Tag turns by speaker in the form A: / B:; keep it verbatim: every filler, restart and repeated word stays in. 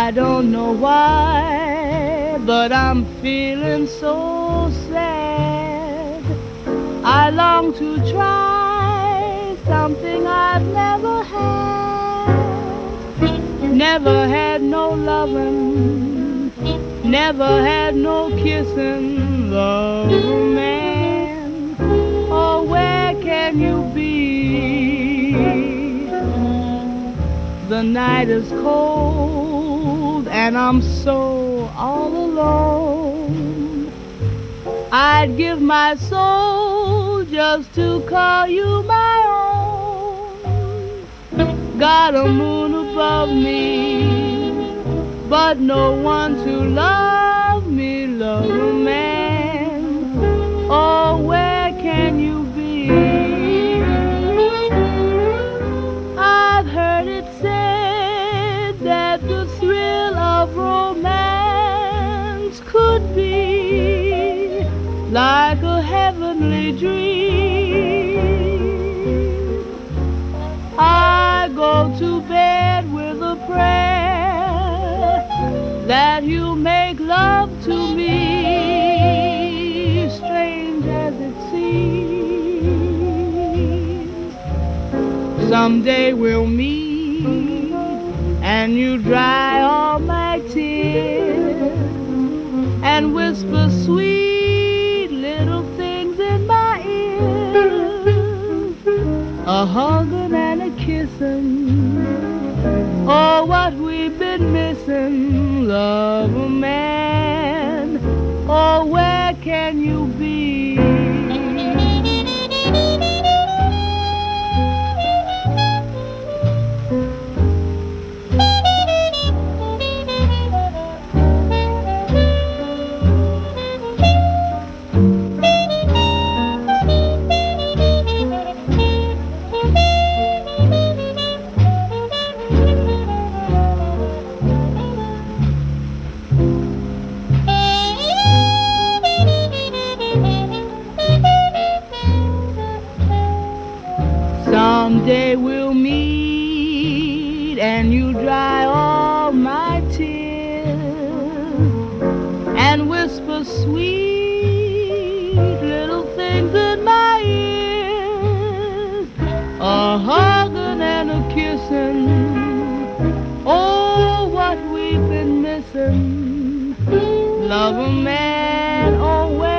A: I don't know why, but I'm feeling so sad. I long to try something I've never had. Never had no loving, never had no kissing. Love, man, oh, where can you be? The night is cold and I'm so all alone. I'd give my soul just to call you my own. Got a moon above me, but no one to love me. Love, a man, oh, where can you be? I've heard it said that the thrill of romance could be like a heavenly dream. I go to bed with a prayer that you make love to me, strange as it seems. Someday we'll meet and you dry all my tears and whisper sweet little things in my ears, a hugging and a kissing. Oh, what we've been missing. Love, a man, oh, where can you be? Someday we'll meet and you dry all my tears and whisper sweet little things in my ears, a hugging and a kissing. Oh, what we've been missing. Love, a man, oh, where